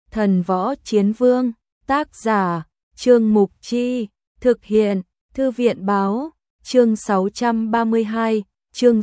Thần Võ Chiến Vương, tác giả, Trương Mục Chi, thực hiện, Thư viện Báo, chương 632, chương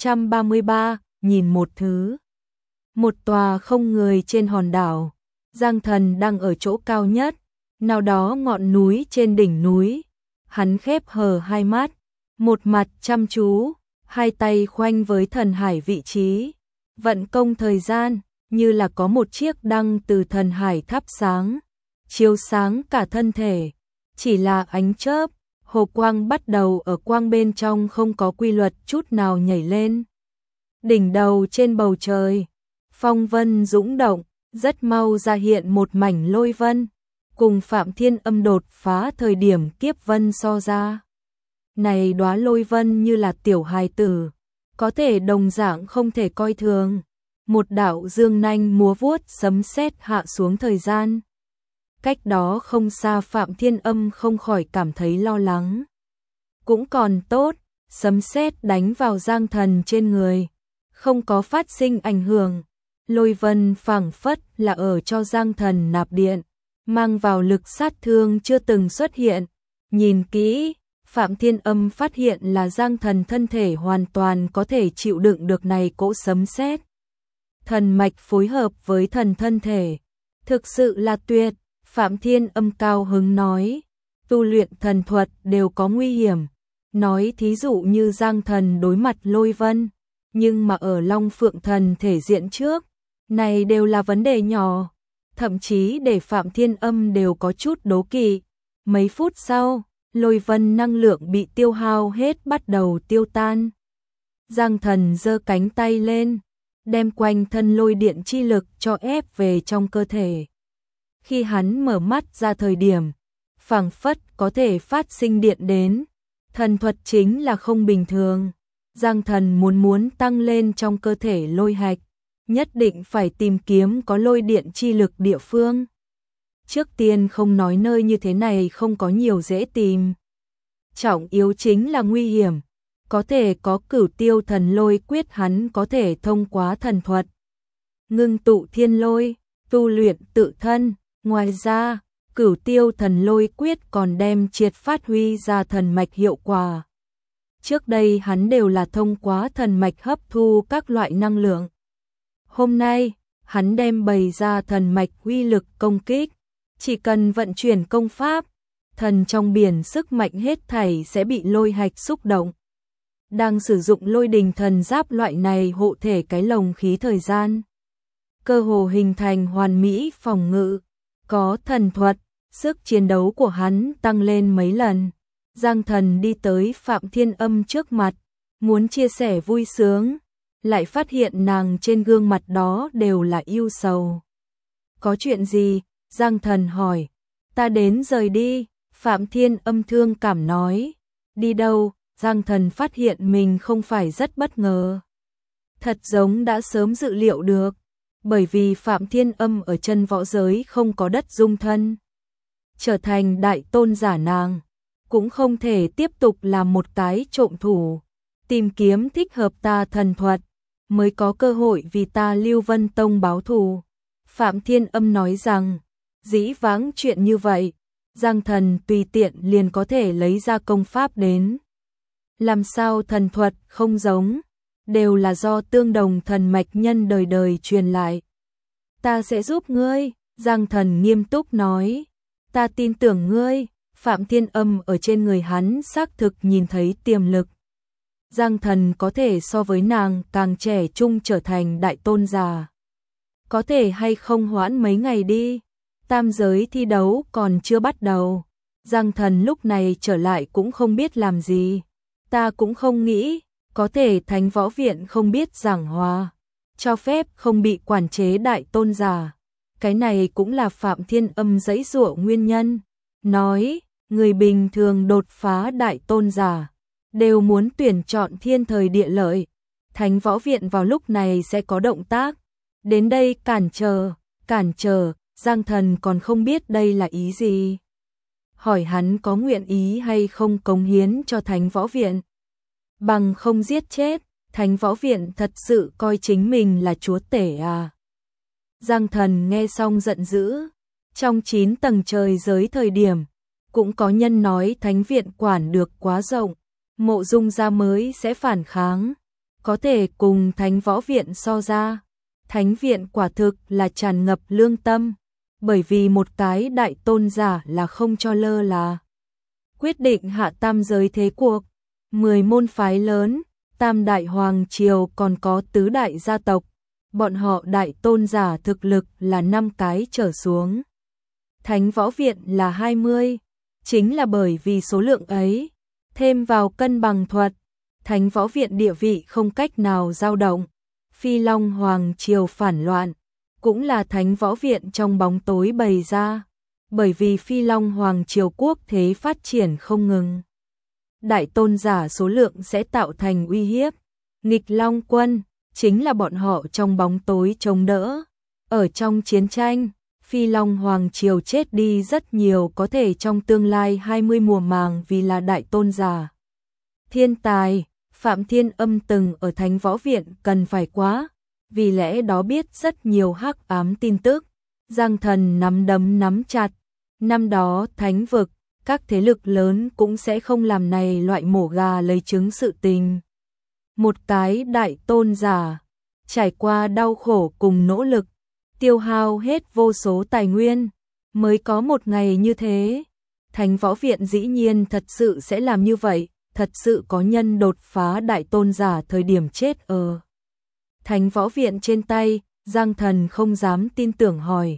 633, nhìn một thứ. Một tòa không người trên hòn đảo, Giang Thần đang ở chỗ cao nhất, nào đó ngọn núi trên đỉnh núi. Hắn khép hờ hai mắt, một mặt chăm chú, hai tay khoanh với thần hải vị trí, vận công thời gian, như là có một chiếc đăng từ thần hải thắp sáng, chiếu sáng cả thân thể. Chỉ là ánh chớp, hồ quang bắt đầu ở quang bên trong không có quy luật chút nào nhảy lên. Đỉnh đầu trên bầu trời, phong vân dũng động, rất mau ra hiện một mảnh lôi vân, cùng Phạm Thiên Âm đột phá thời điểm kiếp vân so ra. Này đóa lôi vân như là tiểu hài tử, có thể đồng dạng không thể coi thường. Một đạo dương nanh múa vuốt sấm sét hạ xuống thời gian. Cách đó không xa Phạm Thiên Âm không khỏi cảm thấy lo lắng. Cũng còn tốt, sấm sét đánh vào Giang Thần trên người, không có phát sinh ảnh hưởng. Lôi vân phảng phất là ở cho Giang Thần nạp điện, mang vào lực sát thương chưa từng xuất hiện. Nhìn kỹ, Phạm Thiên Âm phát hiện là Giang Thần thân thể hoàn toàn có thể chịu đựng được này cỗ sấm sét. Thần mạch phối hợp với thần thân thể, thực sự là tuyệt. Phạm Thiên Âm cao hứng nói, tu luyện thần thuật đều có nguy hiểm. Nói thí dụ như Giang Thần đối mặt lôi vân, nhưng mà ở Long Phượng Thần thể diện trước, này đều là vấn đề nhỏ. Thậm chí để Phạm Thiên Âm đều có chút đố kỵ. Mấy phút sau, lôi vân năng lượng bị tiêu hao hết bắt đầu tiêu tan. Giang Thần giơ cánh tay lên, đem quanh thân lôi điện chi lực cho ép về trong cơ thể. Khi hắn mở mắt ra thời điểm, phảng phất có thể phát sinh điện đến. Thần thuật chính là không bình thường. Giang Thần muốn tăng lên trong cơ thể lôi hạch, nhất định phải tìm kiếm có lôi điện chi lực địa phương. Trước tiên không nói nơi như thế này không có nhiều dễ tìm. Trọng yếu chính là nguy hiểm. Có thể có Cửu Tiêu Thần Lôi Quyết, hắn có thể thông qua thần thuật ngưng tụ thiên lôi, tu luyện tự thân. Ngoài ra, Cửu Tiêu Thần Lôi Quyết còn đem triệt phát huy ra thần mạch hiệu quả. Trước đây hắn đều là thông qua thần mạch hấp thu các loại năng lượng. Hôm nay, hắn đem bày ra thần mạch uy lực công kích. Chỉ cần vận chuyển công pháp, thần trong biển sức mạnh hết thảy sẽ bị lôi hạch xúc động. Đang sử dụng lôi đình thần giáp loại này hộ thể cái lồng khí thời gian, cơ hồ hình thành hoàn mỹ phòng ngự. Có thần thuật, sức chiến đấu của hắn tăng lên mấy lần. Giang Thần đi tới Phạm Thiên Âm trước mặt, muốn chia sẻ vui sướng, lại phát hiện nàng trên gương mặt đó đều là ưu sầu. Có chuyện gì? Giang Thần hỏi. Ta đến rời đi, Phạm Thiên Âm thương cảm nói. Đi đâu? Giang Thần phát hiện mình không phải rất bất ngờ. Thật giống đã sớm dự liệu được, bởi vì Phạm Thiên Âm ở chân võ giới không có đất dung thân. Trở thành đại tôn giả nàng, cũng không thể tiếp tục làm một cái trộm thủ. Tìm kiếm thích hợp ta thần thuật, mới có cơ hội vì ta Lưu Vân Tông báo thù. Phạm Thiên Âm nói rằng, dĩ vãng chuyện như vậy, Giang Thần tùy tiện liền có thể lấy ra công pháp đến. Làm sao thần thuật không giống, đều là do tương đồng thần mạch nhân đời đời truyền lại. Ta sẽ giúp ngươi, Giang Thần nghiêm túc nói. Ta tin tưởng ngươi. Phạm Thiên Âm ở trên người hắn xác thực nhìn thấy tiềm lực. Giang Thần có thể so với nàng càng trẻ trung trở thành đại tôn giả. Có thể hay không hoãn mấy ngày đi, tam giới thi đấu còn chưa bắt đầu. Giang Thần lúc này trở lại cũng không biết làm gì. Ta cũng không nghĩ, có thể Thánh Võ Viện không biết giảng hòa, cho phép không bị quản chế đại tôn giả. Cái này cũng là Phạm Thiên Âm giãy giụa nguyên nhân. Nói, người bình thường đột phá đại tôn giả, đều muốn tuyển chọn thiên thời địa lợi. Thánh Võ Viện vào lúc này sẽ có động tác. Đến đây cản trở, Giang Thần còn không biết đây là ý gì. Hỏi hắn có nguyện ý hay không cống hiến cho Thánh Võ Viện. Bằng không giết chết, Thánh Võ Viện thật sự coi chính mình là chúa tể à? Giang Thần nghe xong giận dữ. Trong 9 tầng trời giới thời điểm, cũng có nhân nói thánh viện quản được quá rộng, Mộ Dung gia mới sẽ phản kháng, có thể cùng thánh võ viện so ra. Thánh viện quả thực là tràn ngập lương tâm, bởi vì một cái đại tôn giả là không cho lơ là. Quyết định hạ tam giới thế cuộc, 10 môn phái lớn, tam đại hoàng triều còn có tứ đại gia tộc, bọn họ đại tôn giả thực lực là 5 cái trở xuống. Thánh võ viện là 20, chính là bởi vì số lượng ấy, thêm vào cân bằng thuật, thánh võ viện địa vị không cách nào dao động. Phi Long Hoàng triều phản loạn, cũng là thánh võ viện trong bóng tối bày ra, bởi vì Phi Long Hoàng triều quốc thế phát triển không ngừng. Đại tôn giả số lượng sẽ tạo thành uy hiếp, nghịch Long quân, chính là bọn họ trong bóng tối chống đỡ. Ở trong chiến tranh, Phi Long Hoàng triều chết đi rất nhiều, có thể trong tương lai 20 mùa màng vì là đại tôn giả. Thiên tài, Phạm Thiên Âm từng ở thánh võ viện cần phải quá, vì lẽ đó biết rất nhiều hắc ám tin tức. Giang Thần nắm đấm nắm chặt, năm đó thánh vực, các thế lực lớn cũng sẽ không làm này loại mổ gà lấy trứng sự tình. Một cái đại tôn giả, trải qua đau khổ cùng nỗ lực, tiêu hao hết vô số tài nguyên, mới có một ngày như thế. Thánh võ viện dĩ nhiên thật sự sẽ làm như vậy, thật sự có nhân đột phá đại tôn giả thời điểm chết ở thánh võ viện trên tay. Giang Thần không dám tin tưởng hỏi.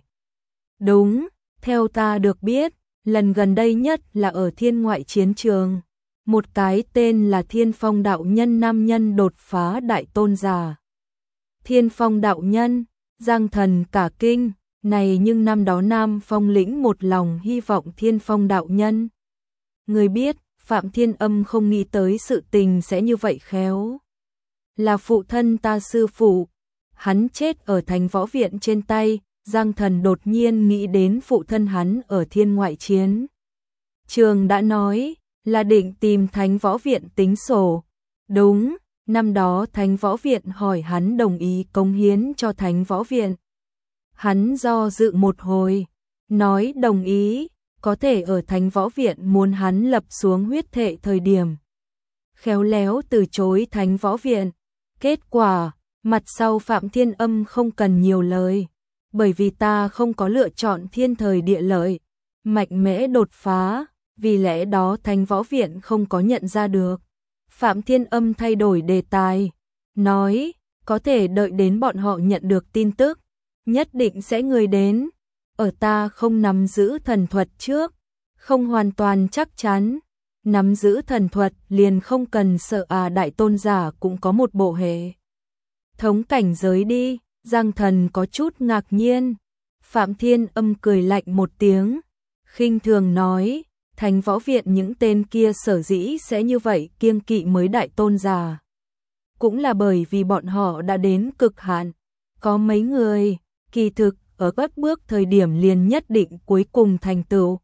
Đúng, theo ta được biết, lần gần đây nhất là ở thiên ngoại chiến trường. Một cái tên là Thiên Phong đạo nhân nam nhân đột phá đại tôn giả. Thiên Phong đạo nhân, Giang Thần cả kinh, này nhưng năm đó Nam Phong lĩnh một lòng hy vọng Thiên Phong đạo nhân. Người biết, Phạm Thiên Âm không nghĩ tới sự tình sẽ như vậy khéo. Là phụ thân ta sư phụ, hắn chết ở thánh võ viện trên tay. Giang Thần đột nhiên nghĩ đến phụ thân hắn ở thiên ngoại chiến trường đã nói là định tìm thánh võ viện tính sổ. Đúng, năm đó thánh võ viện hỏi hắn đồng ý cống hiến cho thánh võ viện. Hắn do dự một hồi, nói đồng ý, có thể ở thánh võ viện muốn hắn lập xuống huyết thệ thời điểm. Khéo léo từ chối thánh võ viện. Kết quả, mặt sau Phạm Thiên Âm không cần nhiều lời. Bởi vì ta không có lựa chọn thiên thời địa lợi, mạnh mẽ đột phá, vì lẽ đó thánh võ viện không có nhận ra được. Phạm Thiên Âm thay đổi đề tài, nói, có thể đợi đến bọn họ nhận được tin tức, nhất định sẽ người đến. Ở ta không nắm giữ thần thuật trước, không hoàn toàn chắc chắn, nắm giữ thần thuật liền không cần sợ đại tôn giả cũng có một bộ hệ thống cảnh giới đi. Giang Thần có chút ngạc nhiên. Phạm Thiên Âm cười lạnh một tiếng, khinh thường nói, thánh võ viện những tên kia sở dĩ sẽ như vậy kiêng kỵ mới đại tôn giả. Cũng là bởi vì bọn họ đã đến cực hạn. Có mấy người, kỳ thực, ở các bước thời điểm liền nhất định cuối cùng thành tựu.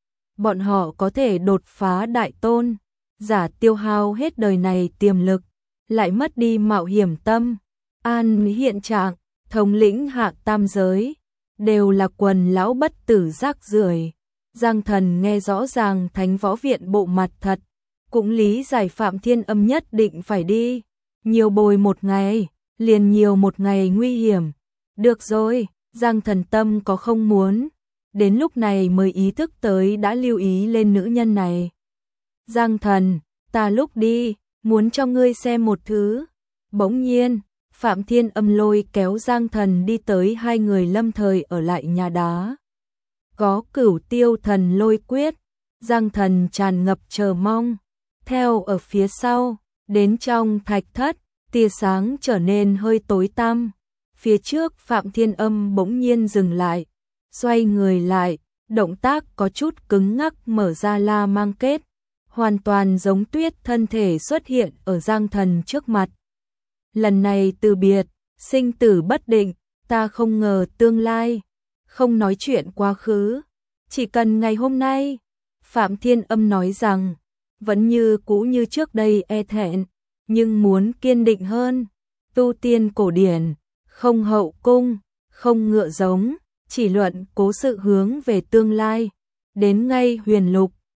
Bọn họ có thể đột phá đại tôn, giả tiêu hao hết đời này tiềm lực, lại mất đi mạo hiểm tâm, an hiện trạng. Thống lĩnh hạ tam giới, đều là quần lão bất tử rác rưởi. Giang Thần nghe rõ ràng thánh võ viện bộ mặt thật, cũng lý giải Phạm Thiên Âm nhất định phải đi. Nhiều bồi một ngày, liền nhiều một ngày nguy hiểm. Được rồi, Giang Thần tâm có không muốn. Đến lúc này mới ý thức tới đã lưu ý lên nữ nhân này. Giang Thần, ta lúc đi, muốn cho ngươi xem một thứ. Bỗng nhiên, Phạm Thiên Âm lôi kéo Giang Thần đi tới hai người lâm thời ở lại nhà đá. Có Cửu Tiêu Thần lôi quyết, Giang Thần tràn ngập chờ mong. Theo ở phía sau, đến trong thạch thất, tia sáng trở nên hơi tối tăm. Phía trước Phạm Thiên Âm bỗng nhiên dừng lại, xoay người lại, động tác có chút cứng ngắc mở ra la mang kết, hoàn toàn giống tuyết thân thể xuất hiện ở Giang Thần trước mặt. Lần này từ biệt, sinh tử bất định, ta không ngờ tương lai, không nói chuyện quá khứ, chỉ cần ngày hôm nay. Phạm Thiên Âm nói rằng, vẫn như cũ như trước đây e thẹn, nhưng muốn kiên định hơn. Tu tiên cổ điển, không hậu cung, không ngựa giống, chỉ luận cố sự hướng về tương lai. Đến ngay Huyền Lục,